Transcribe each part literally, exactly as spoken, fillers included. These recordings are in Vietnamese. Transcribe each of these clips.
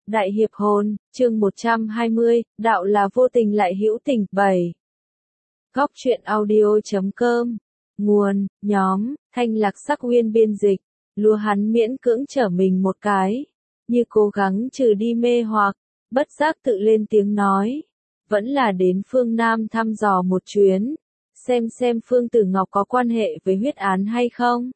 Đại hiệp hồn, chương một trăm hai mươi, đạo là vô tình lại hữu tình, bảy. Góc truyện audio.com. Nguồn, nhóm, Thanh Lạc Sắc Uyên biên dịch. Lúa hắn miễn cưỡng trở mình một cái, như cố gắng trừ đi mê hoặc, bất giác tự lên tiếng nói. Vẫn là đến phương Nam thăm dò một chuyến, xem xem Phương Tử Ngọc có quan hệ với huyết án hay không.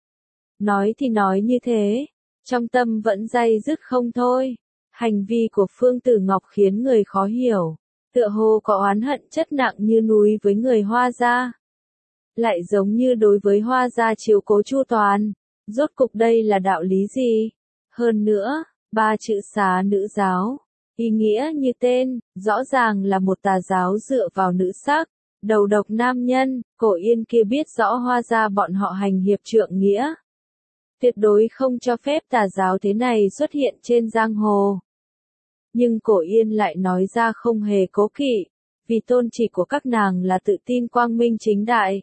Nói thì nói như thế, trong tâm vẫn day dứt không thôi. Hành vi của Phương Tử Ngọc khiến người khó hiểu, tựa hồ có oán hận chất nặng như núi với người Hoa gia. Lại giống như đối với Hoa gia chiếu cố chu toàn, rốt cục đây là đạo lý gì? Hơn nữa, ba chữ xá nữ giáo, ý nghĩa như tên, rõ ràng là một tà giáo dựa vào nữ sắc, đầu độc nam nhân. Cổ Yên kia biết rõ Hoa gia bọn họ hành hiệp trượng nghĩa, tuyệt đối không cho phép tà giáo thế này xuất hiện trên giang hồ. Nhưng Cổ Yên lại nói ra không hề cố kỵ, vì tôn chỉ của các nàng là tự tin quang minh chính đại.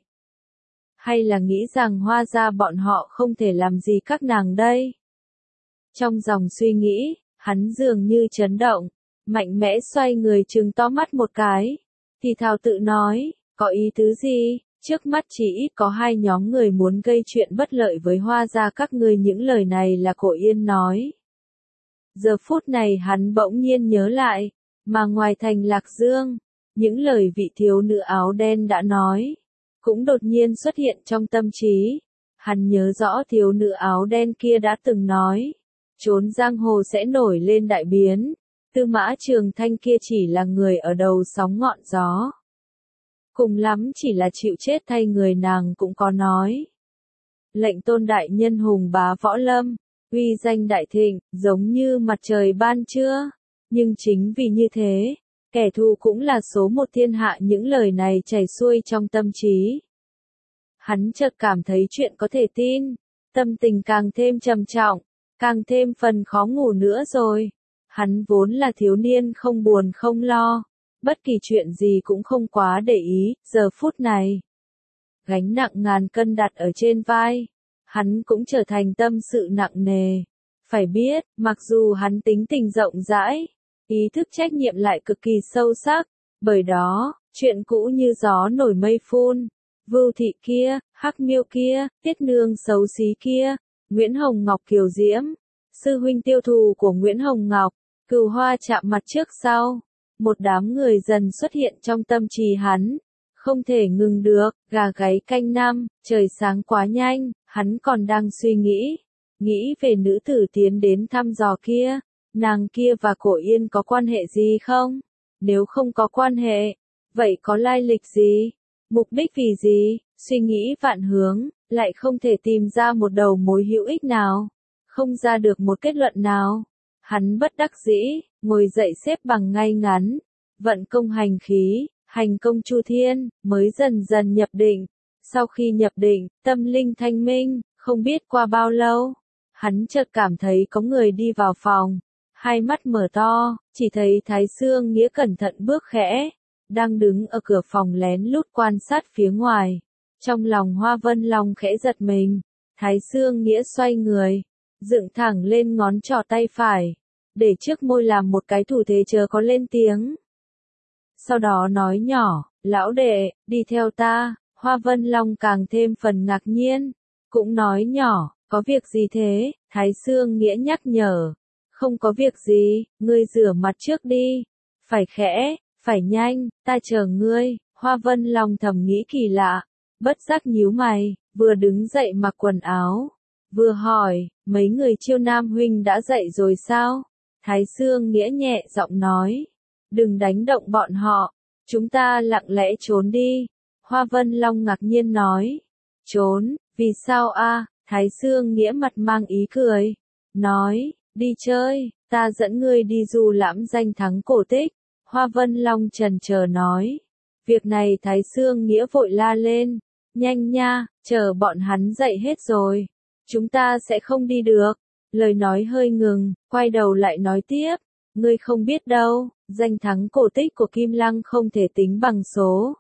Hay là nghĩ rằng Hoa gia bọn họ không thể làm gì các nàng đây? Trong dòng suy nghĩ, hắn dường như chấn động, mạnh mẽ xoay người trừng to mắt một cái, thì thào tự nói, có ý tứ gì? Trước mắt chỉ ít có hai nhóm người muốn gây chuyện bất lợi với Hoa gia các ngươi. Những lời này là Cổ Yên nói. Giờ phút này hắn bỗng nhiên nhớ lại, mà ngoài thành Lạc Dương, những lời vị thiếu nữ áo đen đã nói, cũng đột nhiên xuất hiện trong tâm trí. Hắn nhớ rõ thiếu nữ áo đen kia đã từng nói, trốn giang hồ sẽ nổi lên đại biến, Tư Mã Trường Thanh kia chỉ là người ở đầu sóng ngọn gió. Cùng lắm chỉ là chịu chết thay người. Nàng cũng có nói, lệnh tôn đại nhân hùng bá võ lâm, uy danh đại thịnh, giống như mặt trời ban trưa. Nhưng chính vì như thế, kẻ thù cũng là số một thiên hạ. Những lời này chảy xuôi trong tâm trí. Hắn chợt cảm thấy chuyện có thể tin, tâm tình càng thêm trầm trọng, càng thêm phần khó ngủ nữa rồi. Hắn vốn là thiếu niên không buồn không lo, bất kỳ chuyện gì cũng không quá để ý. Giờ phút này, gánh nặng ngàn cân đặt ở trên vai, hắn cũng trở thành tâm sự nặng nề. Phải biết, mặc dù hắn tính tình rộng rãi, ý thức trách nhiệm lại cực kỳ sâu sắc, bởi đó, chuyện cũ như gió nổi mây phun. Vưu thị kia, Hắc Miêu kia, Tiết Nương xấu xí kia, Nguyễn Hồng Ngọc kiều diễm, sư huynh tiêu thù của Nguyễn Hồng Ngọc, Cửu Hoa chạm mặt trước sau. Một đám người dần xuất hiện trong tâm trí hắn, không thể ngừng được. Gà gáy canh năm, trời sáng quá nhanh, hắn còn đang suy nghĩ, nghĩ về nữ tử tiến đến thăm dò kia, nàng kia và Cổ Yên có quan hệ gì không? Nếu không có quan hệ, vậy có lai lịch gì? Mục đích vì gì? Suy nghĩ vạn hướng, lại không thể tìm ra một đầu mối hữu ích nào, không ra được một kết luận nào. Hắn bất đắc dĩ, ngồi dậy xếp bằng ngay ngắn, vận công hành khí, hành công chu thiên, mới dần dần nhập định. Sau khi nhập định, tâm linh thanh minh, không biết qua bao lâu, hắn chợt cảm thấy có người đi vào phòng, hai mắt mở to, chỉ thấy Thái Sương Nghĩa cẩn thận bước khẽ, đang đứng ở cửa phòng lén lút quan sát phía ngoài. Trong lòng Hoa Vân Long khẽ giật mình, Thái Sương Nghĩa xoay người, dựng thẳng lên ngón trỏ tay phải, để trước môi làm một cái thủ thế chớ có lên tiếng. Sau đó nói nhỏ, lão đệ, đi theo ta. Hoa Vân Long càng thêm phần ngạc nhiên, cũng nói nhỏ, có việc gì thế? Thái Sương Nghĩa nhắc nhở, không có việc gì, ngươi rửa mặt trước đi, phải khẽ, phải nhanh, ta chờ ngươi. Hoa Vân Long thầm nghĩ kỳ lạ, bất giác nhíu mày, vừa đứng dậy mặc quần áo, vừa hỏi, mấy người Chiêu Nam huynh đã dậy rồi sao? Thái Sương Nghĩa nhẹ giọng nói, đừng đánh động bọn họ, chúng ta lặng lẽ trốn đi. Hoa Vân Long ngạc nhiên nói, trốn, vì sao a? Thái Sương Nghĩa mặt mang ý cười, nói, đi chơi, ta dẫn ngươi đi du lãm danh thắng cổ tích. Hoa Vân Long chần chờ nói, việc này Thái Sương Nghĩa vội la lên, nhanh nha, chờ bọn hắn dậy hết rồi, chúng ta sẽ không đi được. Lời nói hơi ngừng, quay đầu lại nói tiếp, ngươi không biết đâu, danh thắng cổ tích của Kim Lăng không thể tính bằng số.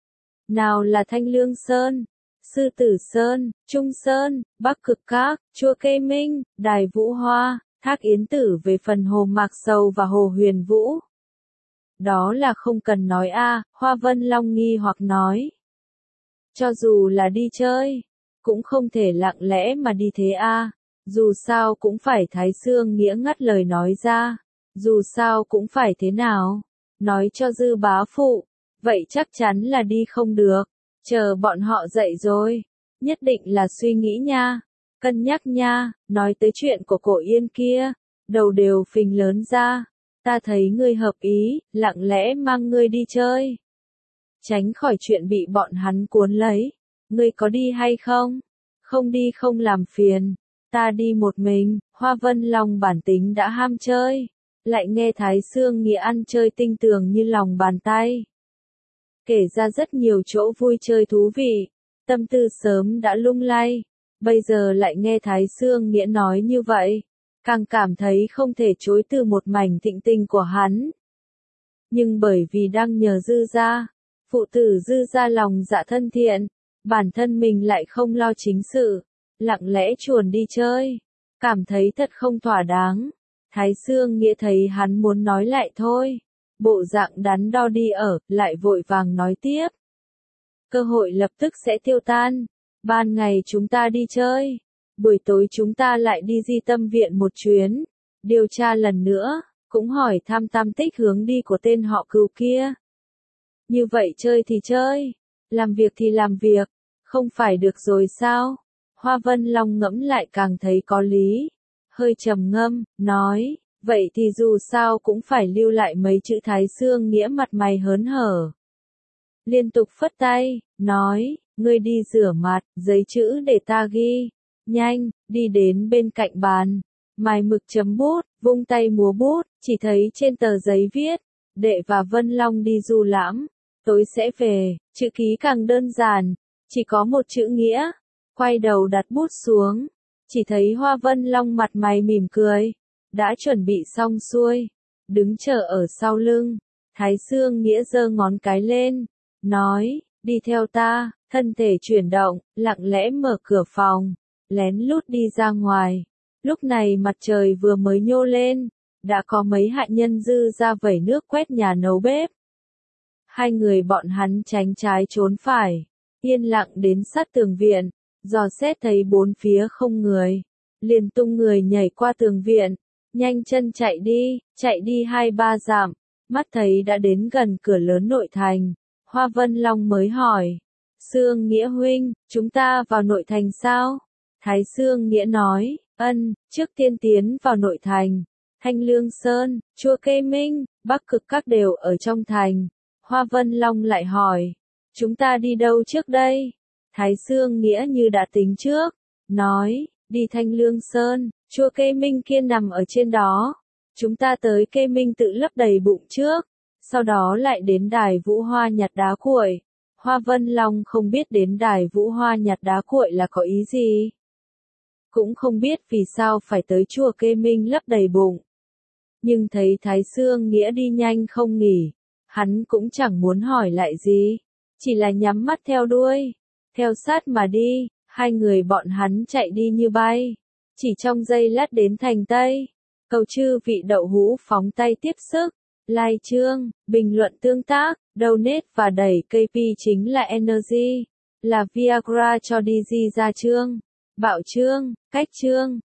Nào là Thanh Lương Sơn, Sư Tử Sơn, Trung Sơn, Bắc Cực Các, Chùa Kê Minh, Đài Vũ Hoa, Thác Yến Tử về phần Hồ Mạc Sầu và Hồ Huyền Vũ. Đó là không cần nói a, Hoa Vân Long nghi hoặc nói. Cho dù là đi chơi, cũng không thể lặng lẽ mà đi thế a, dù sao cũng phải Thái Xương Nghĩa ngắt lời nói ra, dù sao cũng phải thế nào, nói cho Dư bá phụ, vậy chắc chắn là đi không được, chờ bọn họ dậy rồi, nhất định là suy nghĩ nha, cân nhắc nha, nói tới chuyện của Cổ Yên kia, đầu đều phình lớn ra, ta thấy ngươi hợp ý, lặng lẽ mang ngươi đi chơi. Tránh khỏi chuyện bị bọn hắn cuốn lấy, ngươi có đi hay không? Không đi không làm phiền, ta đi một mình, Hoa Vân Long bản tính đã ham chơi, lại nghe Thái Xương Nghĩa ăn chơi tinh tường như lòng bàn tay. Kể ra rất nhiều chỗ vui chơi thú vị, tâm tư sớm đã lung lay, bây giờ lại nghe Thái Xương Nghĩa nói như vậy, càng cảm thấy không thể chối từ một mảnh thịnh tình của hắn. Nhưng bởi vì đang nhờ Dư gia, phụ tử Dư gia lòng dạ thân thiện, bản thân mình lại không lo chính sự, lặng lẽ chuồn đi chơi, cảm thấy thật không thỏa đáng. Thái Xương Nghĩa thấy hắn muốn nói lại thôi, bộ dạng đắn đo đi ở, lại vội vàng nói tiếp. Cơ hội lập tức sẽ tiêu tan, ban ngày chúng ta đi chơi, buổi tối chúng ta lại đi Di Tâm Viện một chuyến, điều tra lần nữa, cũng hỏi thăm tam tích hướng đi của tên họ Cừu kia. Như vậy chơi thì chơi, làm việc thì làm việc, không phải được rồi sao? Hoa Vân Long ngẫm lại càng thấy có lý, hơi trầm ngâm, nói, vậy thì dù sao cũng phải lưu lại mấy chữ Thái Xương Nghĩa mặt mày hớn hở. Liên tục phất tay, nói, ngươi đi rửa mặt, giấy chữ để ta ghi, nhanh, đi đến bên cạnh bàn, mài mực chấm bút, vung tay múa bút, chỉ thấy trên tờ giấy viết, đệ và Vân Long đi du lãm, tối sẽ về, chữ ký càng đơn giản, chỉ có một chữ Nghĩa, quay đầu đặt bút xuống, chỉ thấy Hoa Vân Long mặt mày mỉm cười, đã chuẩn bị xong xuôi, đứng chờ ở sau lưng, Thái Xương Nghĩa giơ ngón cái lên, nói, đi theo ta, thân thể chuyển động, lặng lẽ mở cửa phòng, lén lút đi ra ngoài, lúc này mặt trời vừa mới nhô lên, đã có mấy hạ nhân Dư ra vẩy nước quét nhà nấu bếp. Hai người bọn hắn tránh trái trốn phải, yên lặng đến sát tường viện, dò xét thấy bốn phía không người, liền tung người nhảy qua tường viện, nhanh chân chạy đi, chạy đi hai ba dặm, mắt thấy đã đến gần cửa lớn nội thành, Hoa Vân Long mới hỏi, Xương Nghĩa huynh, chúng ta vào nội thành sao? Thái Xương Nghĩa nói, ân, trước tiên tiến vào nội thành, Thanh Lương Sơn, Chùa Kê Minh, Bắc Cực Các đều ở trong thành. Hoa Vân Long lại hỏi, chúng ta đi đâu trước đây? Thái Xương Nghĩa như đã tính trước, nói, đi Thanh Lương Sơn, Chùa Kê Minh kia nằm ở trên đó. Chúng ta tới Kê Minh tự lấp đầy bụng trước, sau đó lại đến đài Vũ Hoa nhặt đá cuội. Hoa Vân Long không biết đến đài Vũ Hoa nhặt đá cuội là có ý gì. Cũng không biết vì sao phải tới chùa Kê Minh lấp đầy bụng. Nhưng thấy Thái Xương Nghĩa đi nhanh không nghỉ, hắn cũng chẳng muốn hỏi lại gì, chỉ là nhắm mắt theo đuôi, theo sát mà đi, hai người bọn hắn chạy đi như bay, chỉ trong giây lát đến thành Tây. Cầu chư vị đậu hũ phóng tay tiếp sức, like chương, bình luận tương tác, donate và đẩy ca pê chính là Energy, là Viagra cho Digi ra chương, bạo chương, cách chương.